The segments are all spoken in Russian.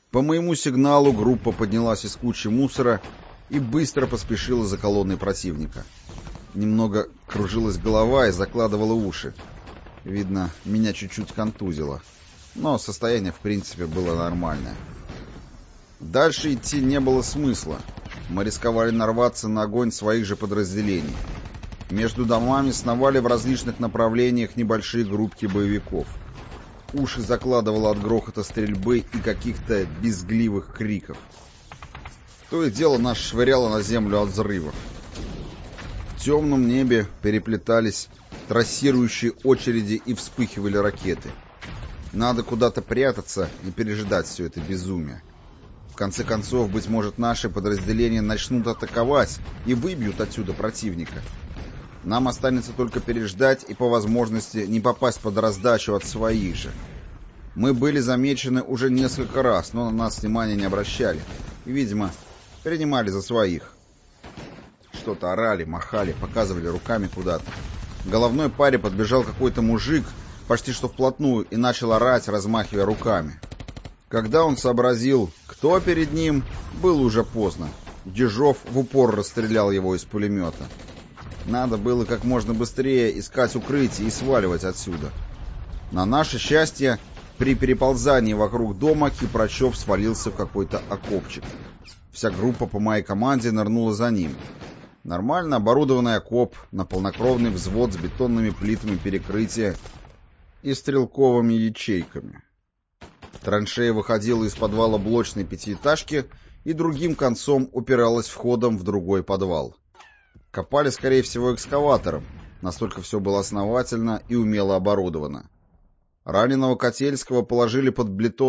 По моему сигналу группа поднялась из кучи мусора и быстро поспешила за колонной противника. Немного кружилась голова и закладывала уши. Видно, меня чуть-чуть контузило. Но состояние, в принципе, было нормальное. Дальше идти не было смысла. Мы рисковали нарваться на огонь своих же подразделений. Между домами сновали в различных направлениях небольшие группки боевиков. Уши закладывало от грохота стрельбы и каких-то визгливых криков. То и дело нас швыряло на землю от взрывов. В темном небе переплетались трассирующие очереди и вспыхивали ракеты. Надо куда-то прятаться и пережидать все это безумие. В конце концов, быть может, наши подразделения начнут атаковать и выбьют отсюда противника. Нам останется только переждать и, по возможности, не попасть под раздачу от своих же. Мы были замечены уже несколько раз, но на нас внимания не обращали. И, видимо, принимали за своих. Что-то орали, махали, показывали руками куда-то. К головной паре подбежал какой-то мужик, почти что вплотную, и начал орать, размахивая руками. Когда он сообразил, кто перед ним, было уже поздно. Ежов в упор расстрелял его из пулемета. Надо было как можно быстрее искать укрытие и сваливать отсюда. На наше счастье, при переползании вокруг дома Кипрочев свалился в какой-то окопчик. Вся группа по моей команде нырнула за ним. Нормально оборудованный окоп на полнокровный взвод с бетонными плитами перекрытия и стрелковыми ячейками. Траншея выходила из подвала блочной пятиэтажки и другим концом упиралась входом в другой подвал. Копали, скорее всего, экскаватором, настолько все было основательно и умело оборудовано. Раненого Котельского положили под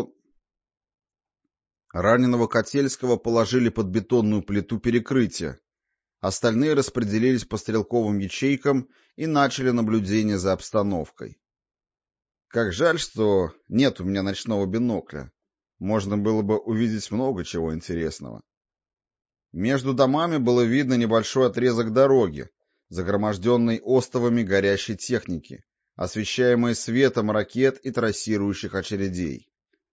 бетонную плиту перекрытия. Остальные распределились по стрелковым ячейкам и начали наблюдение за обстановкой. Как жаль, что нет у меня ночного бинокля. Можно было бы увидеть много чего интересного. Между домами было видно небольшой отрезок дороги, загроможденный остовами горящей техники, освещаемой светом ракет и трассирующих очередей.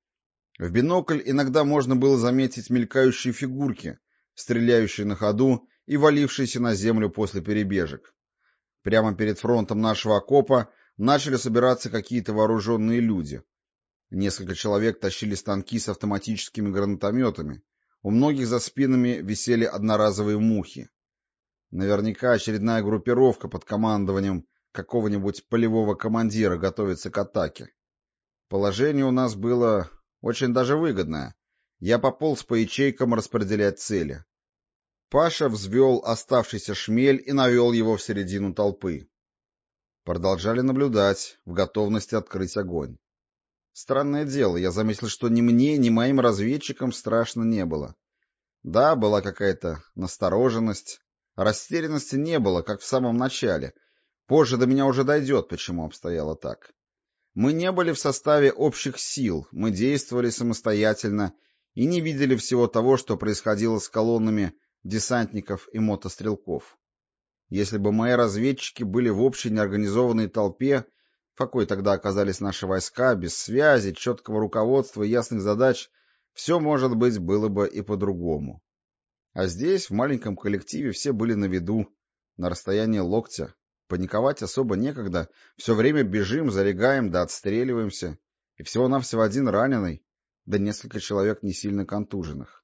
В бинокль иногда можно было заметить мелькающие фигурки, стреляющие на ходу и валившиеся на землю после перебежек. Прямо перед фронтом нашего окопа начали собираться какие-то вооруженные люди. Несколько человек тащили станки с автоматическими гранатометами. У многих за спинами висели одноразовые мухи. Наверняка очередная группировка под командованием какого-нибудь полевого командира готовится к атаке. Положение у нас было очень даже выгодное. Я пополз по ячейкам распределять цели. Паша взвел оставшийся шмель и навел его в середину толпы. Продолжали наблюдать, в готовности открыть огонь. Странное дело, я заметил, что ни мне, ни моим разведчикам страшно не было. Да, была какая-то настороженность. Растерянности не было, как в самом начале. Позже до меня уже дойдет, почему обстояло так. Мы не были в составе общих сил, мы действовали самостоятельно и не видели всего того, что происходило с колоннами десантников и мотострелков. Если бы мои разведчики были в общей неорганизованной толпе, в какой тогда оказались наши войска, без связи, четкого руководства и ясных задач, все, может быть, было бы и по-другому. А здесь, в маленьком коллективе, все были на виду, на расстоянии локтя. Паниковать особо некогда, все время бежим, залегаем да отстреливаемся, и всего-навсего один раненый, да несколько человек не сильно контуженных.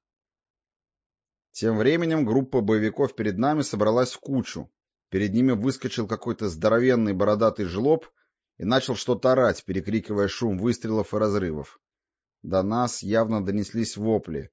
Тем временем группа боевиков перед нами собралась в кучу. Перед ними выскочил какой-то здоровенный бородатый жлоб и начал что-то орать, перекрикивая шум выстрелов и разрывов. До нас явно донеслись вопли.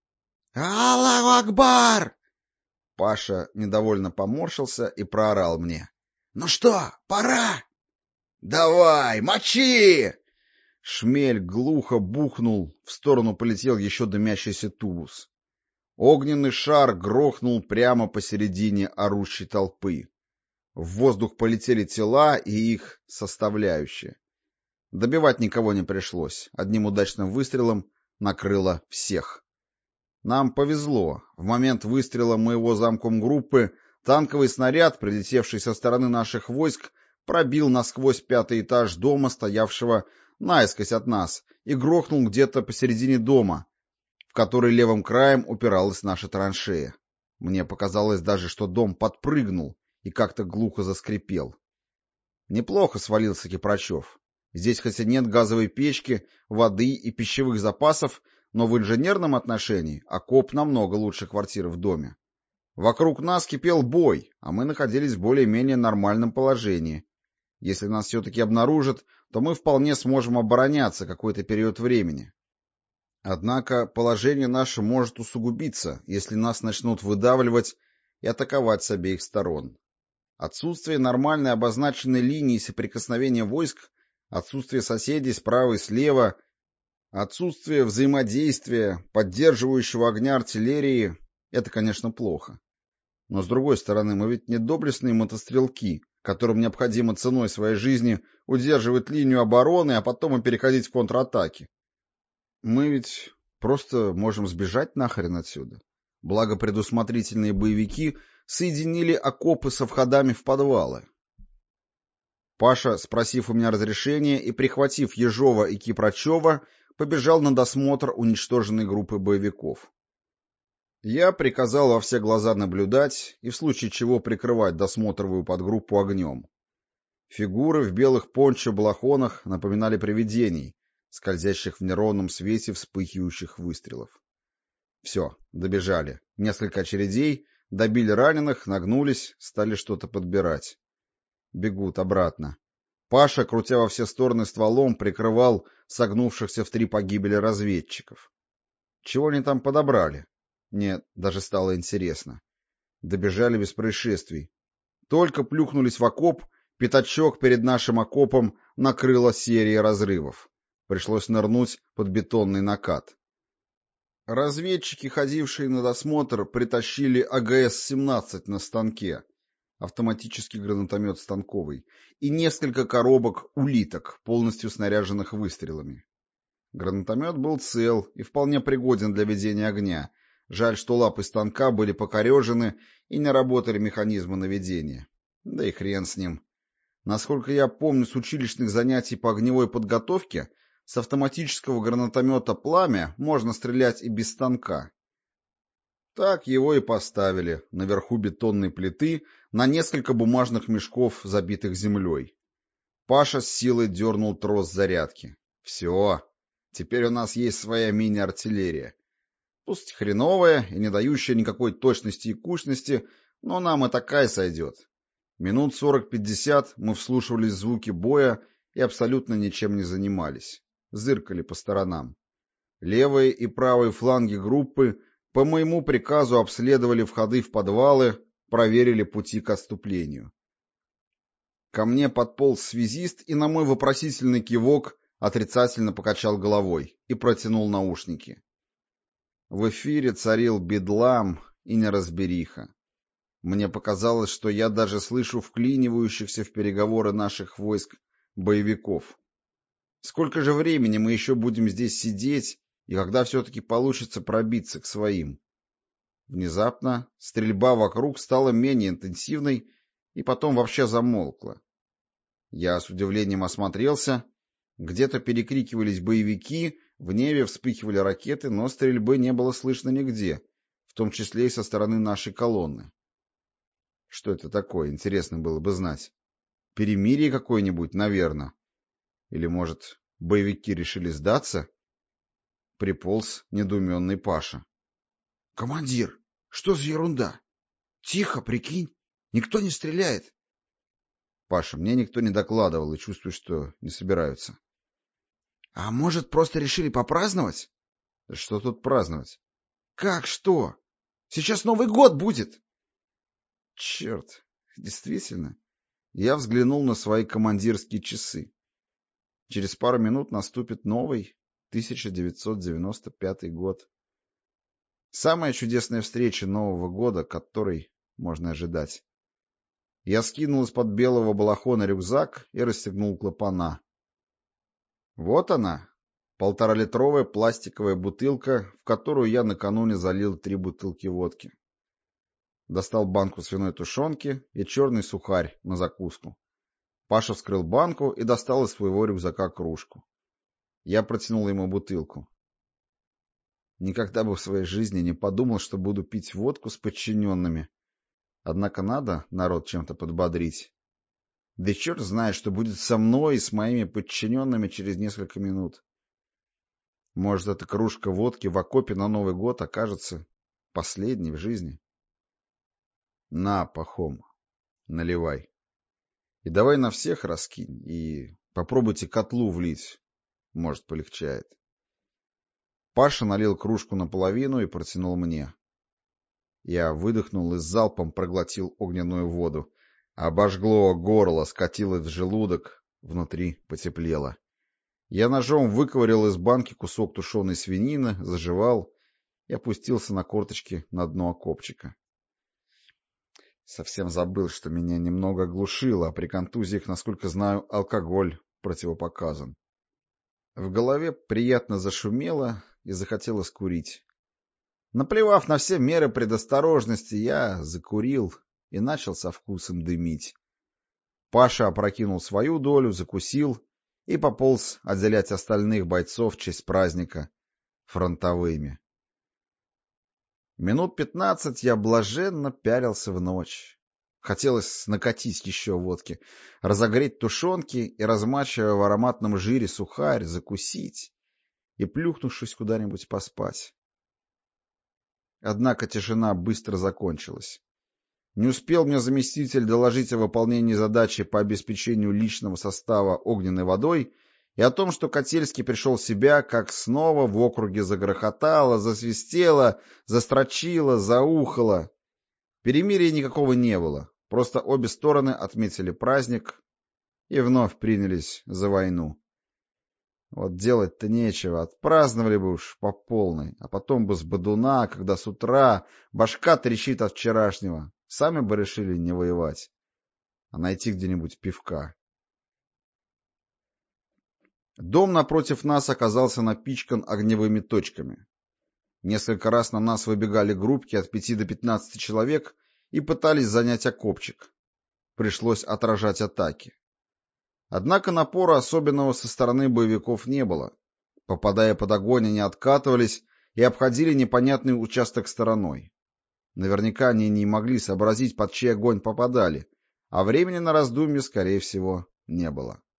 «Аллаху Акбар!» Паша недовольно поморщился и проорал мне. «Ну что, пора?» «Давай, мочи!» Шмель глухо бухнул, в сторону полетел еще дымящийся тубус. Огненный шар грохнул прямо посередине орущей толпы. В воздух полетели тела и их составляющие. Добивать никого не пришлось. Одним удачным выстрелом накрыло всех. Нам повезло. В момент выстрела моего замкомгруппы танковый снаряд, прилетевший со стороны наших войск, пробил насквозь 5-й этаж дома, стоявшего наискось от нас, и грохнул где-то посередине дома. в который левым краем упиралась наша траншея. Мне показалось даже, что дом подпрыгнул и как-то глухо заскрипел. Неплохо свалился Кипрачев. Здесь хоть и нет газовой печки, воды и пищевых запасов, но в инженерном отношении окоп намного лучше квартиры в доме. Вокруг нас кипел бой, а мы находились в более-менее нормальном положении. Если нас все-таки обнаружат, то мы вполне сможем обороняться какой-то период времени. Однако положение наше может усугубиться, если нас начнут выдавливать и атаковать с обеих сторон. Отсутствие нормальной обозначенной линии соприкосновения войск, отсутствие соседей справа и слева, отсутствие взаимодействия, поддерживающего огня артиллерии — это, конечно, плохо. Но, с другой стороны, мы ведь не доблестные мотострелки, которым необходимо ценой своей жизни удерживать линию обороны, а потом и переходить в контратаки. Мы ведь просто можем сбежать нахрен отсюда. Благо предусмотрительные боевики соединили окопы со входами в подвалы. Паша, спросив у меня разрешения и прихватив Ежова и Кипрачева, побежал на досмотр уничтоженной группы боевиков. Я приказал во все глаза наблюдать и в случае чего прикрывать досмотровую подгруппу огнем. Фигуры в белых пончо-балахонах напоминали привидений, скользящих в неровном свете вспыхивающих выстрелов. Все, добежали. Несколько очередей, добили раненых, нагнулись, стали что-то подбирать. Бегут обратно. Паша, крутя во все стороны стволом, прикрывал согнувшихся в 3 погибели разведчиков. Чего они там подобрали? Нет, даже стало интересно. Добежали без происшествий. Только плюхнулись в окоп, пятачок перед нашим окопом накрыла серия разрывов. Пришлось нырнуть под бетонный накат. Разведчики, ходившие на досмотр, притащили АГС-17 на станке, автоматический гранатомет станковый, и несколько коробок улиток, полностью снаряженных выстрелами. Гранатомет был цел и вполне пригоден для ведения огня. Жаль, что лапы станка были покорежены и не работали механизмы наведения. Да и хрен с ним. Насколько я помню с училищных занятий по огневой подготовке, с автоматического гранатомета «Пламя» можно стрелять и без станка. Так его и поставили наверху бетонной плиты на несколько бумажных мешков, забитых землей. Паша с силой дернул трос зарядки. Все, теперь у нас есть своя мини-артиллерия. Пусть хреновая и не дающая никакой точности и кучности, но нам и такая сойдет. Минут 40-50 мы вслушивались в звуки боя и абсолютно ничем не занимались. Зыркали по сторонам. Левые и правые фланги группы по моему приказу обследовали входы в подвалы, проверили пути к отступлению. Ко мне подполз связист и на мой вопросительный кивок отрицательно покачал головой и протянул наушники. В эфире царил бедлам и неразбериха. Мне показалось, что я даже слышу вклинивающихся в переговоры наших войск боевиков. Сколько же времени мы еще будем здесь сидеть, и когда все-таки получится пробиться к своим? Внезапно стрельба вокруг стала менее интенсивной и потом вообще замолкла. Я с удивлением осмотрелся. Где-то перекрикивались боевики, в небе вспыхивали ракеты, но стрельбы не было слышно нигде, в том числе и со стороны нашей колонны. Что это такое, интересно было бы знать. Перемирие какое-нибудь, наверное. Или, может, боевики решили сдаться? Приполз недоуменный Паша. — Командир, что за ерунда? Тихо, прикинь, никто не стреляет. — Паша, мне никто не докладывал и чувствую, что не собираются. — А может, просто решили попраздновать? — Да что тут праздновать? — Как что? Сейчас Новый год будет. — Черт, действительно. Я взглянул на свои командирские часы. Через пару минут наступит новый 1995 год. Самая чудесная встреча Нового года, которой можно ожидать. Я скинул из-под белого балахона рюкзак и расстегнул клапана. Вот она, 1,5-литровая пластиковая бутылка, в которую я накануне залил 3 бутылки водки. Достал банку свиной тушенки и черный сухарь на закуску. Паша вскрыл банку и достал из своего рюкзака кружку. Я протянул ему бутылку. Никогда бы в своей жизни не подумал, что буду пить водку с подчиненными. Однако надо народ чем-то подбодрить. Да и черт знает, что будет со мной и с моими подчиненными через несколько минут. Может, эта кружка водки в окопе на Новый год окажется последней в жизни. На, Пахом, наливай. И давай на всех раскинь, и попробуйте котлу влить. Может, полегчает. Паша налил кружку наполовину и протянул мне. Я выдохнул и залпом проглотил огненную воду. Обожгло горло, скатилось в желудок, внутри потеплело. Я ножом выковырял из банки кусок тушеной свинины, зажевал и опустился на корточки на дно окопчика. Совсем забыл, что меня немного оглушило, а при контузиях, насколько знаю, алкоголь противопоказан. В голове приятно зашумело и захотелось курить. Наплевав на все меры предосторожности, я закурил и начал со вкусом дымить. Паша опрокинул свою долю, закусил и пополз отделять остальных бойцов в честь праздника фронтовыми. Минут 15 я блаженно пялился в ночь. Хотелось накатить еще водки, разогреть тушенки и, размачивая в ароматном жире сухарь, закусить и, плюхнувшись куда-нибудь, поспать. Однако тишина быстро закончилась. Не успел мне заместитель доложить о выполнении задачи по обеспечению личного состава огненной водой и о том, что Котельский пришел в себя, как снова в округе загрохотало, засвистело, застрочило, заухало. Перемирия никакого не было, просто обе стороны отметили праздник и вновь принялись за войну. Вот делать-то нечего, отпраздновали бы уж по полной, а потом бы с бодуна, когда с утра башка трещит от вчерашнего, сами бы решили не воевать, а найти где-нибудь пивка. Дом напротив нас оказался напичкан огневыми точками. Несколько раз на нас выбегали группки от 5 до 15 человек и пытались занять окопчик. Пришлось отражать атаки. Однако напора особенного со стороны боевиков не было. Попадая под огонь, они откатывались и обходили непонятный участок стороной. Наверняка они не могли сообразить, под чей огонь попадали, а времени на раздумье, скорее всего, не было.